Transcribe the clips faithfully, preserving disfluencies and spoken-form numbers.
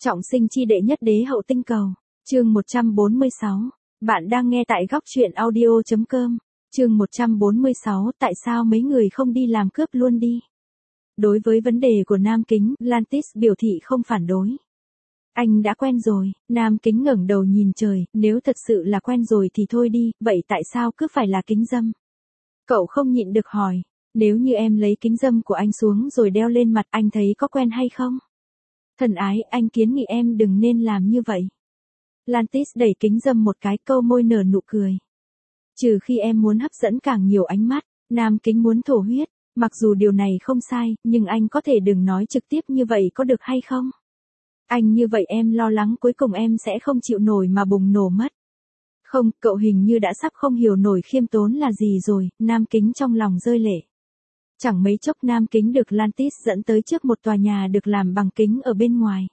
Trọng sinh chi đệ nhất đế hậu tinh cầu. Chương một trăm bốn mươi sáu. Bạn đang nghe tại góc truyện audio chấm com. Chương một trăm bốn mươi sáu. Tại sao mấy người không đi làm cướp luôn đi? Đối với vấn đề của Nam Kính, Lantis biểu thị không phản đối. Anh đã quen rồi. Nam Kính ngẩng đầu nhìn trời, nếu thật sự là quen rồi thì thôi đi, vậy tại sao cứ phải là kính dâm? Cậu không nhịn được hỏi, nếu như em lấy kính dâm của anh xuống rồi đeo lên mặt, anh thấy có quen hay không? Thần ái, anh kiến nghị em đừng nên làm như vậy. Lantis đẩy kính dâm một cái, câu môi nở nụ cười. Trừ khi em muốn hấp dẫn càng nhiều ánh mắt. Nam Kính muốn thổ huyết, mặc dù điều này không sai, nhưng anh có thể đừng nói trực tiếp như vậy có được hay không? Anh như vậy em lo lắng cuối cùng em sẽ không chịu nổi mà bùng nổ mất. Không, cậu hình như đã sắp không hiểu nổi khiêm tốn là gì rồi. Nam Kính trong lòng rơi lệ. Chẳng mấy chốc Nam Kính được Lantis dẫn tới trước một tòa nhà được làm bằng kính ở bên ngoài.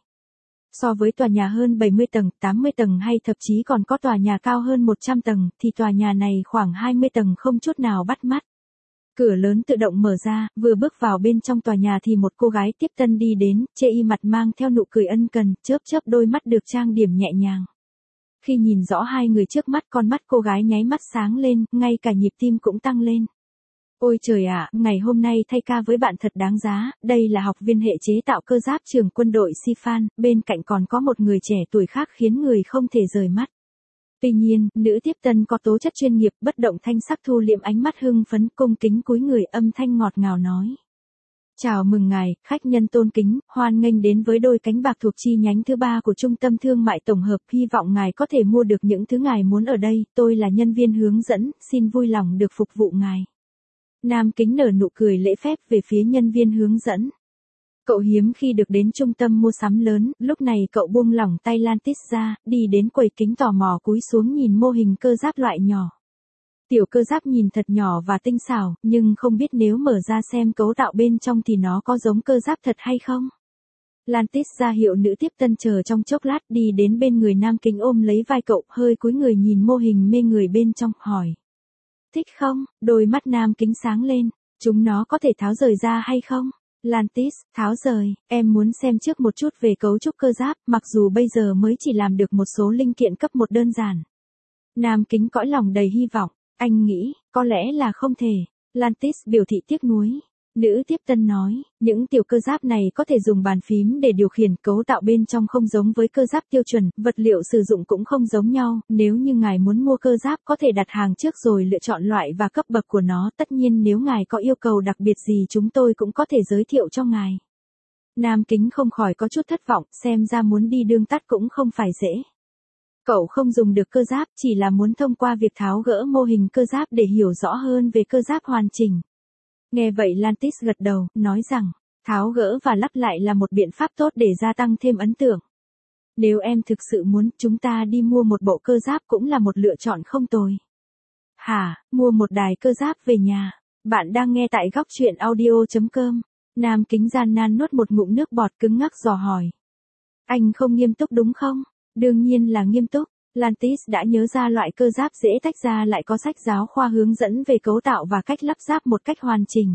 So với tòa nhà hơn bảy mươi tầng, tám mươi tầng hay thậm chí còn có tòa nhà cao hơn một trăm tầng, thì tòa nhà này khoảng hai mươi tầng không chút nào bắt mắt. Cửa lớn tự động mở ra, vừa bước vào bên trong tòa nhà thì một cô gái tiếp tân đi đến, chê y mặt mang theo nụ cười ân cần, chớp chớp đôi mắt được trang điểm nhẹ nhàng. Khi nhìn rõ hai người trước mắt, con mắt cô gái nháy mắt sáng lên, ngay cả nhịp tim cũng tăng lên. Ôi trời ạ, ngày hôm nay thay ca với bạn thật đáng giá, đây là học viên hệ chế tạo cơ giáp trường quân đội Sifan, bên cạnh còn có một người trẻ tuổi khác khiến người không thể rời mắt. Tuy nhiên, nữ tiếp tân có tố chất chuyên nghiệp, bất động thanh sắc thu liệm ánh mắt hưng phấn, cung kính cúi người, âm thanh ngọt ngào nói. Chào mừng ngài, khách nhân tôn kính, hoan nghênh đến với đôi cánh bạc thuộc chi nhánh thứ ba của Trung tâm Thương mại Tổng hợp, hy vọng ngài có thể mua được những thứ ngài muốn ở đây, tôi là nhân viên hướng dẫn, xin vui lòng được phục vụ ngài. Nam Kính nở nụ cười lễ phép về phía nhân viên hướng dẫn. Cậu hiếm khi được đến trung tâm mua sắm lớn, lúc này cậu buông lỏng tay Lantis ra, đi đến quầy kính tò mò cúi xuống nhìn mô hình cơ giáp loại nhỏ. Tiểu cơ giáp nhìn thật nhỏ và tinh xảo, nhưng không biết nếu mở ra xem cấu tạo bên trong thì nó có giống cơ giáp thật hay không. Lantis ra hiệu nữ tiếp tân chờ trong chốc lát, đi đến bên người Nam Kính ôm lấy vai cậu, hơi cúi người nhìn mô hình mê người bên trong, hỏi. Thích không? Đôi mắt Nam Kính sáng lên. Chúng nó có thể tháo rời ra hay không? Lantis, tháo rời, em muốn xem trước một chút về cấu trúc cơ giáp, mặc dù bây giờ mới chỉ làm được một số linh kiện cấp một đơn giản. Nam Kính cõi lòng đầy hy vọng, anh nghĩ, có lẽ là không thể. Lantis biểu thị tiếc nuối. Nữ tiếp tân nói, những tiểu cơ giáp này có thể dùng bàn phím để điều khiển, cấu tạo bên trong không giống với cơ giáp tiêu chuẩn, vật liệu sử dụng cũng không giống nhau, nếu như ngài muốn mua cơ giáp có thể đặt hàng trước rồi lựa chọn loại và cấp bậc của nó, tất nhiên nếu ngài có yêu cầu đặc biệt gì chúng tôi cũng có thể giới thiệu cho ngài. Nam Kính không khỏi có chút thất vọng, xem ra muốn đi đường tắt cũng không phải dễ. Cậu không dùng được cơ giáp, chỉ là muốn thông qua việc tháo gỡ mô hình cơ giáp để hiểu rõ hơn về cơ giáp hoàn chỉnh. Nghe vậy Lantis gật đầu, nói rằng, tháo gỡ và lắp lại là một biện pháp tốt để gia tăng thêm ấn tượng. Nếu em thực sự muốn, chúng ta đi mua một bộ cơ giáp cũng là một lựa chọn không tồi. Hả, mua một đài cơ giáp về nhà? Bạn đang nghe tại góc truyện audio chấm com. Nam Kính gian nan nuốt một ngụm nước bọt, cứng ngắc dò hỏi. Anh không nghiêm túc đúng không? Đương nhiên là nghiêm túc. Lantis đã nhớ ra loại cơ giáp dễ tách ra lại có sách giáo khoa hướng dẫn về cấu tạo và cách lắp ráp một cách hoàn chỉnh.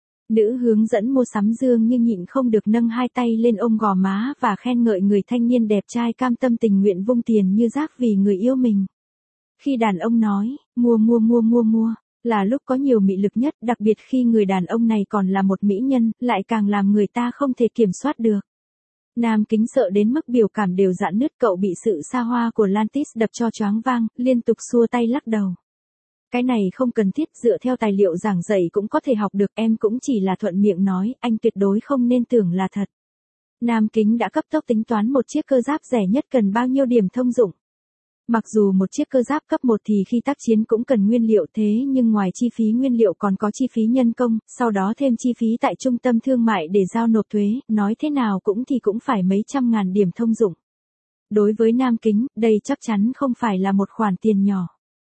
Nữ hướng dẫn mua sắm dương nhưng nhịn không được nâng hai tay lên ôm gò má và khen ngợi người thanh niên đẹp trai cam tâm tình nguyện vung tiền như rác vì người yêu mình. Khi đàn ông nói, mua mua mua mua mua, là lúc có nhiều mị lực nhất, đặc biệt khi người đàn ông này còn là một mỹ nhân, lại càng làm người ta không thể kiểm soát được. Nam Kính sợ đến mức biểu cảm đều rạn nứt, cậu bị sự xa hoa của Lantis đập cho choáng váng, liên tục xua tay lắc đầu. Cái này không cần thiết, dựa theo tài liệu giảng dạy cũng có thể học được, em cũng chỉ là thuận miệng nói, anh tuyệt đối không nên tưởng là thật. Nam Kính đã cấp tốc tính toán một chiếc cơ giáp rẻ nhất cần bao nhiêu điểm thông dụng. Mặc dù một chiếc cơ giáp cấp một thì khi tác chiến cũng cần nguyên liệu, thế nhưng ngoài chi phí nguyên liệu còn có chi phí nhân công, sau đó thêm chi phí tại trung tâm thương mại để giao nộp thuế, nói thế nào cũng thì cũng phải mấy trăm ngàn điểm thông dụng. Đối với Nam Kính, đây chắc chắn không phải là một khoản tiền nhỏ.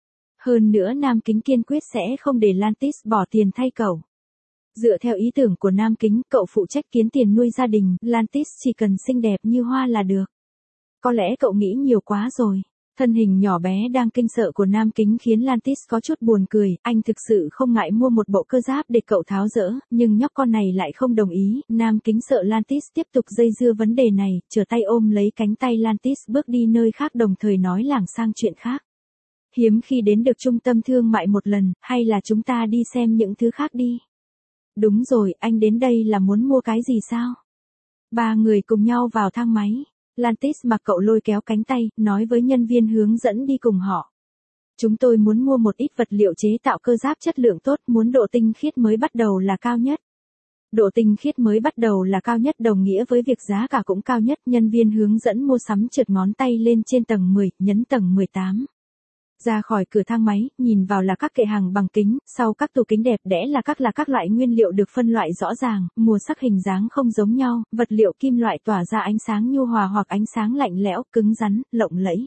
Hơn nữa Nam Kính kiên quyết sẽ không để Lantis bỏ tiền thay cậu. Dựa theo ý tưởng của Nam Kính, cậu phụ trách kiếm tiền nuôi gia đình, Lantis chỉ cần xinh đẹp như hoa là được. Có lẽ cậu nghĩ nhiều quá rồi. Thân hình nhỏ bé đang kinh sợ của Nam Kính khiến Lantis có chút buồn cười, anh thực sự không ngại mua một bộ cơ giáp để cậu tháo dỡ, nhưng nhóc con này lại không đồng ý. Nam Kính sợ Lantis tiếp tục dây dưa vấn đề này, trở tay ôm lấy cánh tay Lantis bước đi nơi khác, đồng thời nói lảng sang chuyện khác. Hiếm khi đến được trung tâm thương mại một lần, hay là chúng ta đi xem những thứ khác đi. Đúng rồi, anh đến đây là muốn mua cái gì sao? Ba người cùng nhau vào thang máy. Lantis mặc cậu lôi kéo cánh tay, nói với nhân viên hướng dẫn đi cùng họ. Chúng tôi muốn mua một ít vật liệu chế tạo cơ giáp chất lượng tốt, muốn độ tinh khiết mới bắt đầu là cao nhất. Độ tinh khiết mới bắt đầu là cao nhất đồng nghĩa với việc giá cả cũng cao nhất. Nhân viên hướng dẫn mua sắm trượt ngón tay lên trên tầng mười, nhấn tầng mười tám. Ra khỏi cửa thang máy, nhìn vào là các kệ hàng bằng kính, sau các tủ kính đẹp đẽ là các là các loại nguyên liệu được phân loại rõ ràng, màu sắc hình dáng không giống nhau, vật liệu kim loại tỏa ra ánh sáng nhu hòa hoặc ánh sáng lạnh lẽo, cứng rắn, lộng lẫy.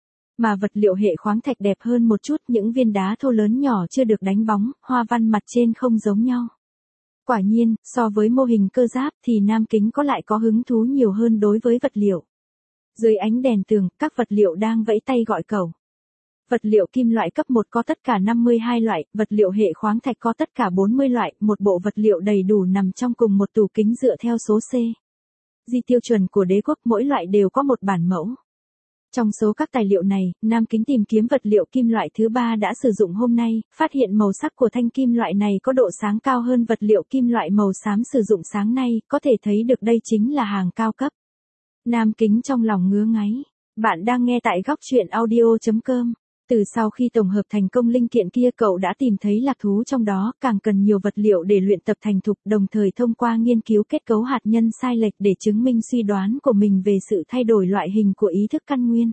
Mà vật liệu hệ khoáng thạch đẹp hơn một chút, những viên đá thô lớn nhỏ chưa được đánh bóng, hoa văn mặt trên không giống nhau. Quả nhiên, so với mô hình cơ giáp thì Nam Kính có lại có hứng thú nhiều hơn đối với vật liệu. Dưới ánh đèn tường, các vật liệu đang vẫy tay gọi cậu. Vật liệu kim loại cấp một có tất cả năm mươi hai loại, vật liệu hệ khoáng thạch có tất cả bốn mươi loại, một bộ vật liệu đầy đủ nằm trong cùng một tủ kính dựa theo số C. Di tiêu chuẩn của đế quốc, mỗi loại đều có một bản mẫu. Trong số các tài liệu này, Nam Kính tìm kiếm vật liệu kim loại thứ ba đã sử dụng hôm nay, phát hiện màu sắc của thanh kim loại này có độ sáng cao hơn vật liệu kim loại màu xám sử dụng sáng nay, có thể thấy được đây chính là hàng cao cấp. Nam Kính trong lòng ngứa ngáy. Bạn đang nghe tại góc truyện audio chấm com. Từ sau khi tổng hợp thành công linh kiện kia, cậu đã tìm thấy lạc thú trong đó, càng cần nhiều vật liệu để luyện tập thành thục, đồng thời thông qua nghiên cứu kết cấu hạt nhân sai lệch để chứng minh suy đoán của mình về sự thay đổi loại hình của ý thức căn nguyên.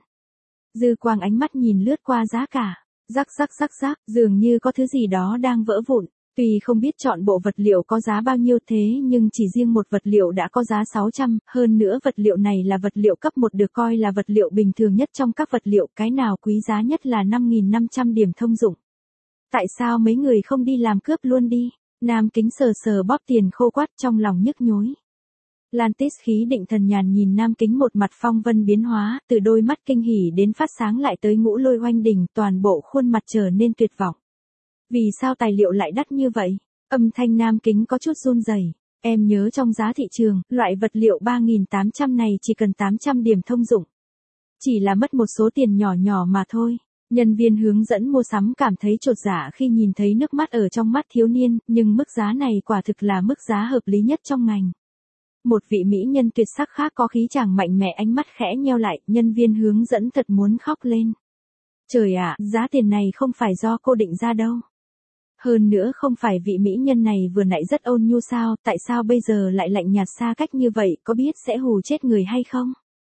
Dư quang ánh mắt nhìn lướt qua giá cả, rắc rắc rắc rắc, dường như có thứ gì đó đang vỡ vụn. Tuy không biết chọn bộ vật liệu có giá bao nhiêu thế nhưng chỉ riêng một vật liệu đã có giá sáu trăm, hơn nữa vật liệu này là vật liệu cấp một được coi là vật liệu bình thường nhất trong các vật liệu, cái nào quý giá nhất là năm nghìn năm trăm điểm thông dụng. Tại sao mấy người không đi làm cướp luôn đi? Nam Kính sờ sờ bóp tiền khô quắt trong lòng nhức nhối. Lantis khí định thần nhàn nhìn Nam Kính, một mặt phong vân biến hóa, từ đôi mắt kinh hỉ đến phát sáng lại tới ngũ lôi oanh đỉnh, toàn bộ khuôn mặt trở nên tuyệt vọng. Vì sao tài liệu lại đắt như vậy? Âm thanh Nam Kính có chút run rẩy. Em nhớ trong giá thị trường, loại vật liệu ba nghìn tám trăm này chỉ cần tám trăm điểm thông dụng. Chỉ là mất một số tiền nhỏ nhỏ mà thôi. Nhân viên hướng dẫn mua sắm cảm thấy chột dạ khi nhìn thấy nước mắt ở trong mắt thiếu niên, nhưng mức giá này quả thực là mức giá hợp lý nhất trong ngành. Một vị mỹ nhân tuyệt sắc khác có khí chàng mạnh mẽ, ánh mắt khẽ nheo lại, nhân viên hướng dẫn thật muốn khóc lên. Trời ạ, giá tiền này không phải do cô định ra đâu. Hơn nữa không phải vị mỹ nhân này vừa nãy rất ôn nhu sao, tại sao bây giờ lại lạnh nhạt xa cách như vậy, có biết sẽ hù chết người hay không?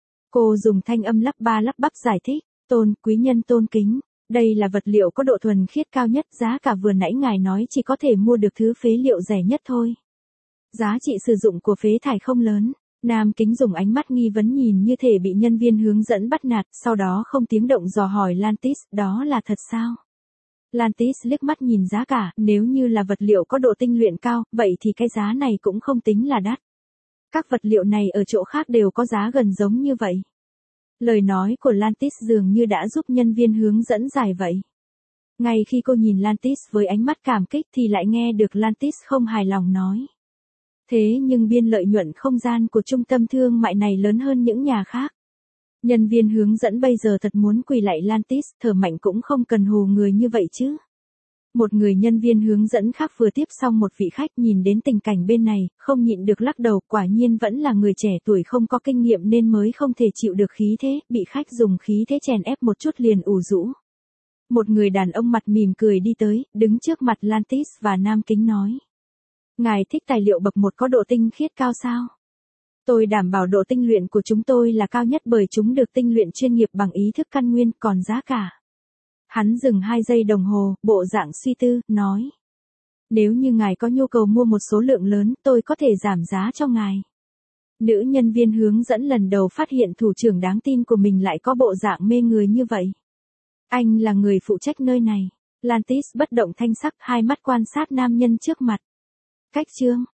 Cô dùng thanh âm lắp ba lắp bắp giải thích, tôn, quý nhân tôn kính, đây là vật liệu có độ thuần khiết cao nhất, giá cả vừa nãy ngài nói chỉ có thể mua được thứ phế liệu rẻ nhất thôi. Giá trị sử dụng của phế thải không lớn. Nam Kính dùng ánh mắt nghi vấn nhìn như thể bị nhân viên hướng dẫn bắt nạt, sau đó không tiếng động dò hỏi Lantis, đó là thật sao? Lantis liếc mắt nhìn giá cả, nếu như là vật liệu có độ tinh luyện cao, vậy thì cái giá này cũng không tính là đắt. Các vật liệu này ở chỗ khác đều có giá gần giống như vậy. Lời nói của Lantis dường như đã giúp nhân viên hướng dẫn giải vậy. Ngay khi cô nhìn Lantis với ánh mắt cảm kích thì lại nghe được Lantis không hài lòng nói. Thế nhưng biên lợi nhuận không gian của trung tâm thương mại này lớn hơn những nhà khác. Nhân viên hướng dẫn bây giờ thật muốn quỳ lạy Lantis, thở mạnh cũng không cần hù người như vậy chứ. Một người nhân viên hướng dẫn khác vừa tiếp xong một vị khách, nhìn đến tình cảnh bên này, không nhịn được lắc đầu, quả nhiên vẫn là người trẻ tuổi không có kinh nghiệm nên mới không thể chịu được khí thế, bị khách dùng khí thế chèn ép một chút liền ủ rũ. Một người đàn ông mặt mỉm cười đi tới, đứng trước mặt Lantis và Nam Kính nói. Ngài thích tài liệu bậc một có độ tinh khiết cao sao? Tôi đảm bảo độ tinh luyện của chúng tôi là cao nhất bởi chúng được tinh luyện chuyên nghiệp bằng ý thức căn nguyên, còn giá cả. Hắn dừng hai giây đồng hồ, bộ dạng suy tư, nói. Nếu như ngài có nhu cầu mua một số lượng lớn, tôi có thể giảm giá cho ngài. Nữ nhân viên hướng dẫn lần đầu phát hiện thủ trưởng đáng tin của mình lại có bộ dạng mê người như vậy. Anh là người phụ trách nơi này. Lantis bất động thanh sắc, hai mắt quan sát nam nhân trước mặt. Cách chương,